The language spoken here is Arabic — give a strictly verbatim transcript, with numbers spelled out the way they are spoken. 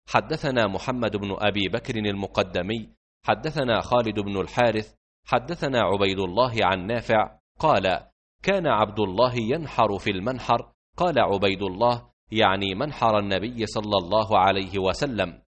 حدثنا محمد بن أبي بكر المقدمي حدثنا خالد بن الحارث حدثنا عبيد الله عن نافع قال: كان عبد الله ينحر في المنحر. قال عبيد الله: يعني منحر النبي صلى الله عليه وسلم.